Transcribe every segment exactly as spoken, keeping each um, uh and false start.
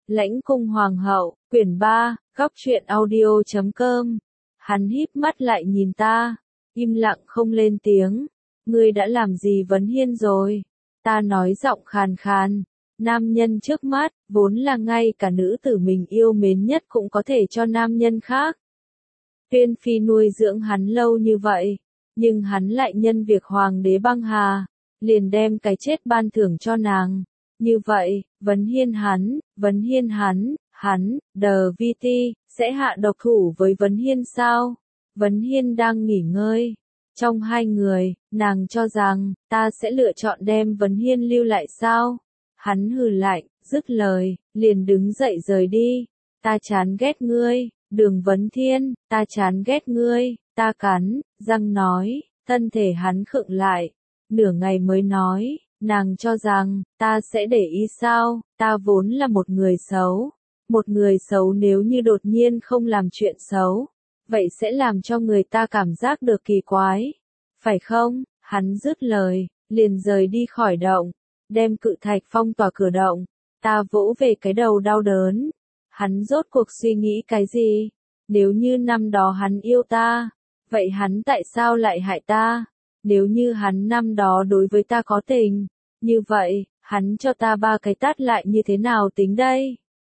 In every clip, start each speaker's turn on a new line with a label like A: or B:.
A: Lãnh cung hoàng hậu, quyển ba, góc truyện audio chấm com. Hắn híp mắt lại nhìn ta, im lặng không lên tiếng. Ngươi đã làm gì Vấn Hiên rồi? Ta nói giọng khàn khàn. Nam nhân trước mắt, vốn là ngay cả nữ tử mình yêu mến nhất cũng có thể cho nam nhân khác. Tuyên phi nuôi dưỡng hắn lâu như vậy, nhưng hắn lại nhân việc hoàng đế băng hà, liền đem cái chết ban thưởng cho nàng. Như vậy, Vấn Hiên hắn, Vấn Hiên hắn, hắn, đờ vi ti, sẽ hạ độc thủ với Vấn Hiên sao? Vấn Hiên đang nghỉ ngơi. Trong hai người, nàng cho rằng, ta sẽ lựa chọn đem Vấn Hiên lưu lại sao? Hắn hừ lạnh, dứt lời, liền đứng dậy rời đi. Ta chán ghét ngươi, Đường Vấn Thiên, ta chán ghét ngươi, ta cắn, răng nói, thân thể hắn khựng lại. Nửa ngày mới nói, nàng cho rằng, ta sẽ để ý sao, ta vốn là một người xấu. Một người xấu nếu như đột nhiên không làm chuyện xấu, vậy sẽ làm cho người ta cảm giác được kỳ quái. Phải không? Hắn dứt lời, liền rời đi khỏi động, đem cự thạch phong tỏa cửa động. Ta vỗ về cái đầu đau đớn. Hắn rốt cuộc suy nghĩ cái gì? Nếu như năm đó hắn yêu ta, vậy hắn tại sao lại hại ta? Nếu như hắn năm đó đối với ta có tình, như vậy, hắn cho ta ba cái tát lại như thế nào tính đây?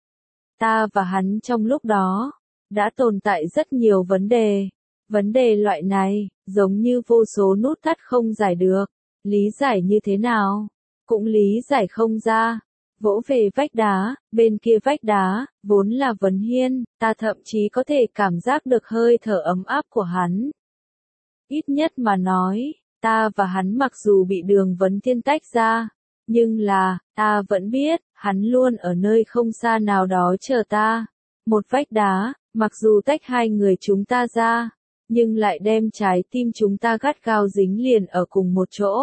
A: Ta và hắn trong lúc đó, đã tồn tại rất nhiều vấn đề. Vấn đề loại này, giống như vô số nút thắt không giải được. Lý giải như thế nào? Cũng lý giải không ra. Vỗ về vách đá, bên kia vách đá, vốn là Vấn Hiên, ta thậm chí có thể cảm giác được hơi thở ấm áp của hắn. Ít nhất mà nói, ta và hắn mặc dù bị Đường Vấn Thiên tách ra, nhưng là, ta vẫn biết, hắn luôn ở nơi không xa nào đó chờ ta. Một vách đá, mặc dù tách hai người chúng ta ra, nhưng lại đem trái tim chúng ta gắt gao dính liền ở cùng một chỗ.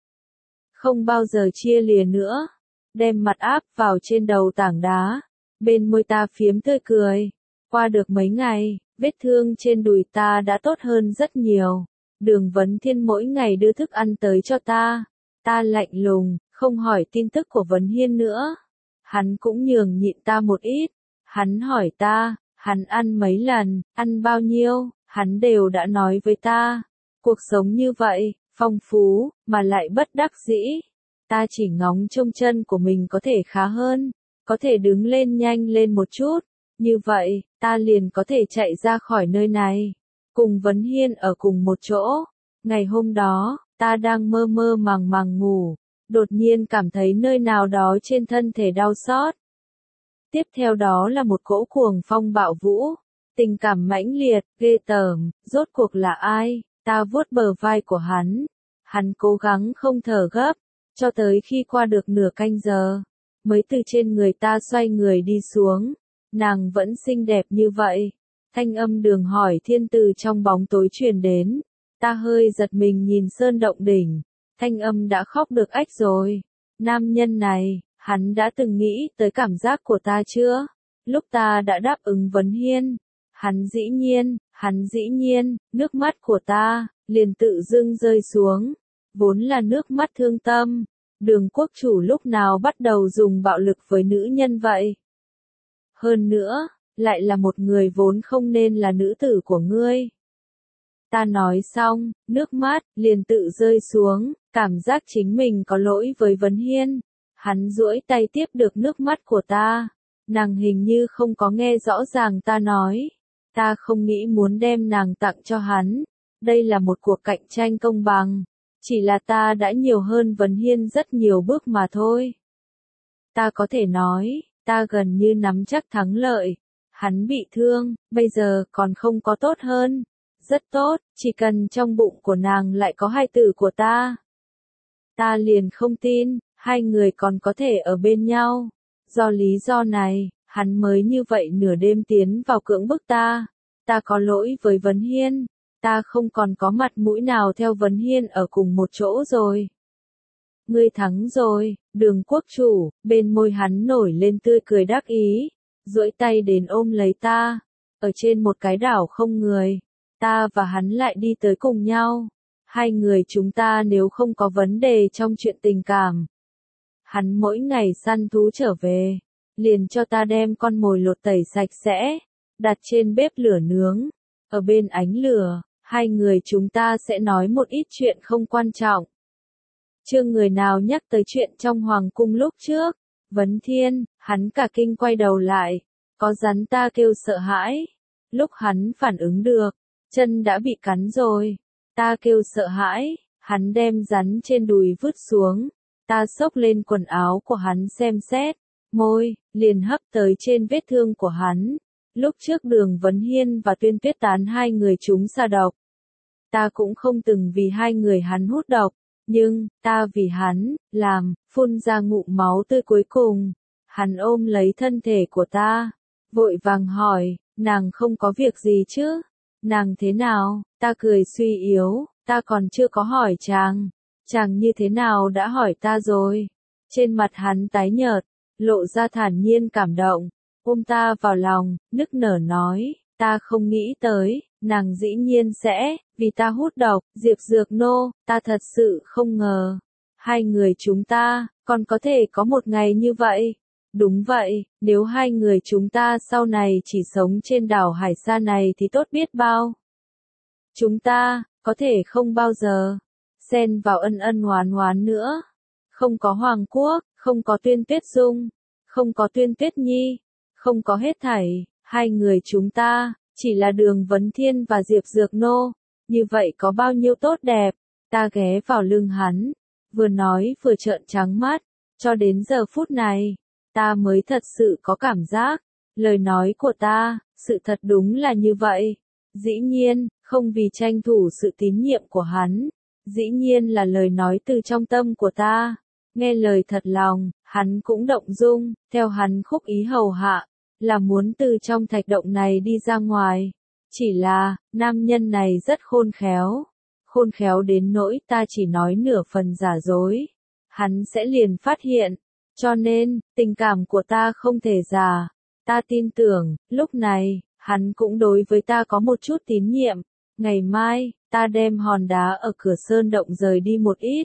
A: Không bao giờ chia lìa nữa. Đem mặt áp vào trên đầu tảng đá. Bên môi ta phiếm tươi cười. Qua được mấy ngày, vết thương trên đùi ta đã tốt hơn rất nhiều. Đường Vấn Thiên mỗi ngày đưa thức ăn tới cho ta. Ta lạnh lùng, không hỏi tin tức của Vấn Hiên nữa. Hắn cũng nhường nhịn ta một ít. Hắn hỏi ta, hắn ăn mấy lần, ăn bao nhiêu, hắn đều đã nói với ta. Cuộc sống như vậy, phong phú, mà lại bất đắc dĩ. Ta chỉ ngóng trông chân của mình có thể khá hơn, có thể đứng lên nhanh lên một chút. Như vậy, ta liền có thể chạy ra khỏi nơi này. Cùng Vấn Hiên ở cùng một chỗ. Ngày hôm đó, ta đang mơ mơ màng màng ngủ. Đột nhiên cảm thấy nơi nào đó trên thân thể đau xót. Tiếp theo đó là một cỗ cuồng phong bạo vũ. Tình cảm mãnh liệt, ghê tởm, rốt cuộc là ai? Ta vuốt bờ vai của hắn. Hắn cố gắng không thở gấp, cho tới khi qua được nửa canh giờ, mới từ trên người ta xoay người đi xuống. Nàng vẫn xinh đẹp như vậy. Thanh âm Đường Hỏi Thiên từ trong bóng tối truyền đến. Ta hơi giật mình nhìn sơn động đỉnh. Thanh âm đã khóc được ách rồi. Nam nhân này, hắn đã từng nghĩ tới cảm giác của ta chưa? Lúc ta đã đáp ứng Vấn Hiên, hắn dĩ nhiên, hắn dĩ nhiên, nước mắt của ta, liền tự dưng rơi xuống. Vốn là nước mắt thương tâm. Đường quốc chủ lúc nào bắt đầu dùng bạo lực với nữ nhân vậy? Hơn nữa, lại là một người vốn không nên là nữ tử của ngươi. Ta nói xong, nước mắt liền tự rơi xuống, cảm giác chính mình có lỗi với Vấn Hiên. Hắn duỗi tay tiếp được nước mắt của ta. Nàng hình như không có nghe rõ ràng ta nói. Ta không nghĩ muốn đem nàng tặng cho hắn. Đây là một cuộc cạnh tranh công bằng. Chỉ là ta đã nhiều hơn Vấn Hiên rất nhiều bước mà thôi. Ta có thể nói, ta gần như nắm chắc thắng lợi. Hắn bị thương, bây giờ còn không có tốt hơn. Rất tốt, chỉ cần trong bụng của nàng lại có hai tử của ta. Ta liền không tin, hai người còn có thể ở bên nhau. Do lý do này, hắn mới như vậy nửa đêm tiến vào cưỡng bức ta. Ta có lỗi với Vấn Hiên. Ta không còn có mặt mũi nào theo Vấn Hiên ở cùng một chỗ rồi. Ngươi thắng rồi, Đường quốc chủ. Bên môi hắn nổi lên tươi cười đắc ý, duỗi tay đến ôm lấy ta. Ở trên một cái đảo không người, ta và hắn lại đi tới cùng nhau. Hai người chúng ta nếu không có vấn đề trong chuyện tình cảm, hắn mỗi ngày săn thú trở về, liền cho ta đem con mồi lột tẩy sạch sẽ, đặt trên bếp lửa nướng. Ở bên ánh lửa, hai người chúng ta sẽ nói một ít chuyện không quan trọng. Chưa người nào nhắc tới chuyện trong hoàng cung lúc trước. Vấn Thiên, hắn cả kinh quay đầu lại, có rắn, ta kêu sợ hãi. Lúc hắn phản ứng được, chân đã bị cắn rồi. Ta kêu sợ hãi, hắn đem rắn trên đùi vứt xuống. Ta xốc lên quần áo của hắn xem xét, môi, liền hấp tới trên vết thương của hắn. Lúc trước Đường Vấn Hiên và Tuyên Tuyết Tán hai người chúng sa độc. Ta cũng không từng vì hai người hắn hút độc, nhưng, ta vì hắn, làm, phun ra ngụm máu tươi cuối cùng. Hắn ôm lấy thân thể của ta, vội vàng hỏi, nàng không có việc gì chứ? Nàng thế nào? Ta cười suy yếu, ta còn chưa có hỏi chàng. Chàng như thế nào đã hỏi ta rồi? Trên mặt hắn tái nhợt, lộ ra thản nhiên cảm động, ôm ta vào lòng, nức nở nói, ta không nghĩ tới, nàng dĩ nhiên sẽ, vì ta hút độc, Diệp Dược Nô, ta thật sự không ngờ. Hai người chúng ta, còn có thể có một ngày như vậy. Đúng vậy, nếu hai người chúng ta sau này chỉ sống trên đảo Hải Sa này thì tốt biết bao. Chúng ta, có thể không bao giờ, xen vào ân ân oán oán nữa. Không có Hoàng Quốc, không có Tuyên Tuyết Dung, không có Tuyên Tuyết Nhi, không có hết thảy, hai người chúng ta, chỉ là Đường Vấn Thiên và Diệp Dược Nô, như vậy có bao nhiêu tốt đẹp. Ta ghé vào lưng hắn, vừa nói vừa trợn trắng mắt, cho đến giờ phút này, ta mới thật sự có cảm giác, lời nói của ta, sự thật đúng là như vậy. Dĩ nhiên, không vì tranh thủ sự tín nhiệm của hắn, dĩ nhiên là lời nói từ trong tâm của ta. Nghe lời thật lòng, hắn cũng động dung, theo hắn khúc ý hầu hạ, là muốn từ trong thạch động này đi ra ngoài. Chỉ là, nam nhân này rất khôn khéo, khôn khéo đến nỗi ta chỉ nói nửa phần giả dối, hắn sẽ liền phát hiện, cho nên, tình cảm của ta không thể giả. Ta tin tưởng, lúc này, hắn cũng đối với ta có một chút tín nhiệm. Ngày mai, ta đem hòn đá ở cửa sơn động rời đi một ít.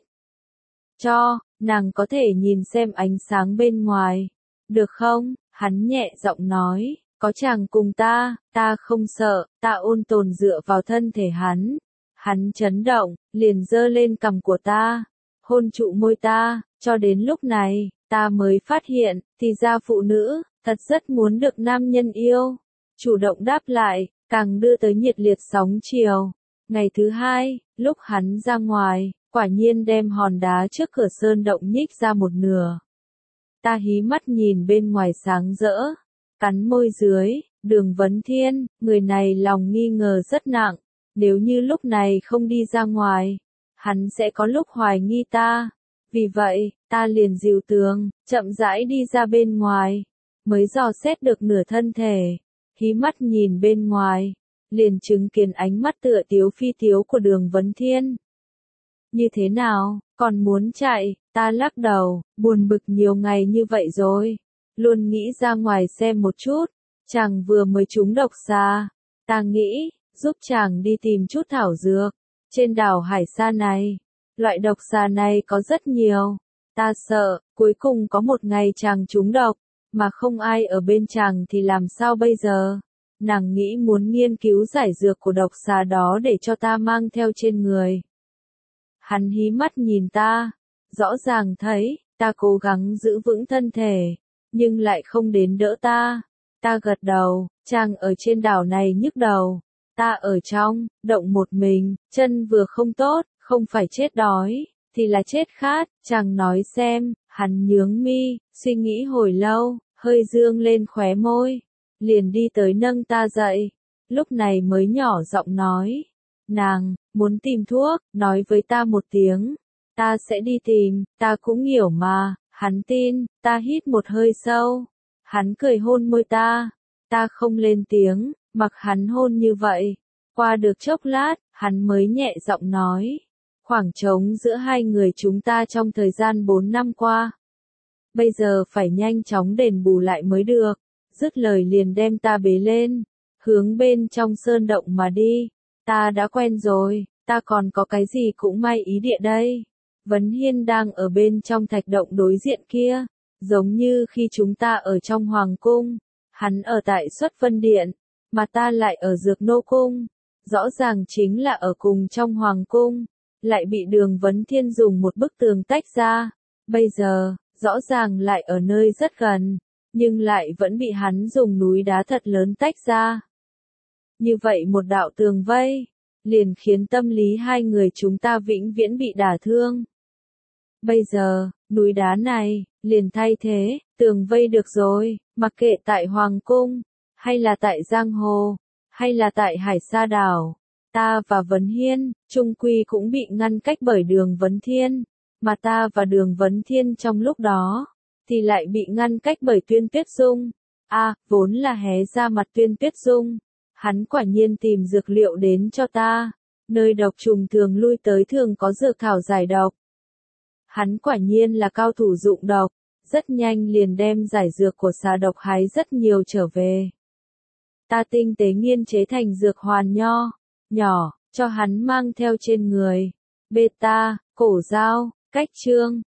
A: Cho, nàng có thể nhìn xem ánh sáng bên ngoài. Được không? Hắn nhẹ giọng nói, có chàng cùng ta, ta không sợ, ta ôn tồn dựa vào thân thể hắn. Hắn chấn động, liền giơ lên cằm của ta, hôn trụ môi ta, cho đến lúc này, ta mới phát hiện, thì ra phụ nữ, thật rất muốn được nam nhân yêu. Chủ động đáp lại, càng đưa tới nhiệt liệt sóng chiều. Ngày thứ hai, lúc hắn ra ngoài, quả nhiên đem hòn đá trước cửa sơn động nhích ra một nửa. Ta hí mắt nhìn bên ngoài sáng rỡ, cắn môi dưới, Đường Vấn Thiên, người này lòng nghi ngờ rất nặng, nếu như lúc này không đi ra ngoài, hắn sẽ có lúc hoài nghi ta. Vì vậy, ta liền dìu tường, chậm rãi đi ra bên ngoài, mới dò xét được nửa thân thể, hí mắt nhìn bên ngoài, liền chứng kiến ánh mắt tựa tiếu phi tiếu của Đường Vấn Thiên. Như thế nào, còn muốn chạy? Ta lắc đầu, buồn bực nhiều ngày như vậy rồi, luôn nghĩ ra ngoài xem một chút. Chàng vừa mới trúng độc xà, ta nghĩ, giúp chàng đi tìm chút thảo dược. Trên đảo Hải Sa này, loại độc xà này có rất nhiều. Ta sợ, cuối cùng có một ngày chàng trúng độc, mà không ai ở bên chàng thì làm sao bây giờ? Nàng nghĩ muốn nghiên cứu giải dược của độc xà đó để cho ta mang theo trên người. Hắn hí mắt nhìn ta, rõ ràng thấy, ta cố gắng giữ vững thân thể, nhưng lại không đến đỡ ta. Ta gật đầu, chàng ở trên đảo này nhức đầu, ta ở trong, động một mình, chân vừa không tốt, không phải chết đói, thì là chết khát. Chàng nói xem, hắn nhướng mi, suy nghĩ hồi lâu, hơi dương lên khóe môi, liền đi tới nâng ta dậy, lúc này mới nhỏ giọng nói, nàng, muốn tìm thuốc, nói với ta một tiếng, ta sẽ đi tìm. Ta cũng hiểu mà, hắn tin. Ta hít một hơi sâu, hắn cười hôn môi ta, ta không lên tiếng, mặc hắn hôn như vậy. Qua được chốc lát, hắn mới nhẹ giọng nói, khoảng trống giữa hai người chúng ta trong thời gian bốn năm qua, bây giờ phải nhanh chóng đền bù lại mới được. Dứt lời liền đem ta bế lên, hướng bên trong sơn động mà đi. Ta đã quen rồi, ta còn có cái gì cũng may ý địa đây. Vấn Hiên đang ở bên trong thạch động đối diện kia, Giống như khi chúng ta ở trong Hoàng cung, hắn ở tại Xuất Vân Điện, mà ta lại ở Dược Nô Cung. Rõ ràng chính là ở cùng trong Hoàng cung, lại bị Đường Vấn Thiên dùng một bức tường tách ra. Bây giờ, rõ ràng lại ở nơi rất gần, nhưng lại vẫn bị hắn dùng núi đá thật lớn tách ra. Như vậy một đạo tường vây, liền khiến tâm lý hai người chúng ta vĩnh viễn bị đả thương. Bây giờ, núi đá này, liền thay thế, tường vây được rồi, mặc kệ tại Hoàng cung, hay là tại Giang Hồ, hay là tại Hải Sa Đảo, ta và Vấn Hiên, chung quy cũng bị ngăn cách bởi Đường Vấn Thiên, mà ta và Đường Vấn Thiên trong lúc đó, thì lại bị ngăn cách bởi Tuyên Tuyết Dung. A, à, vốn là hé ra mặt Tuyên Tuyết Dung, hắn quả nhiên tìm dược liệu đến cho ta, nơi độc trùng thường lui tới thường có dược thảo giải độc. Hắn quả nhiên là cao thủ dụng độc, rất nhanh liền đem giải dược của xà độc hái rất nhiều trở về. Ta tinh tế nghiên chế thành dược hoàn nho, nhỏ, cho hắn mang theo trên người. Beta, cổ dao, cách chương.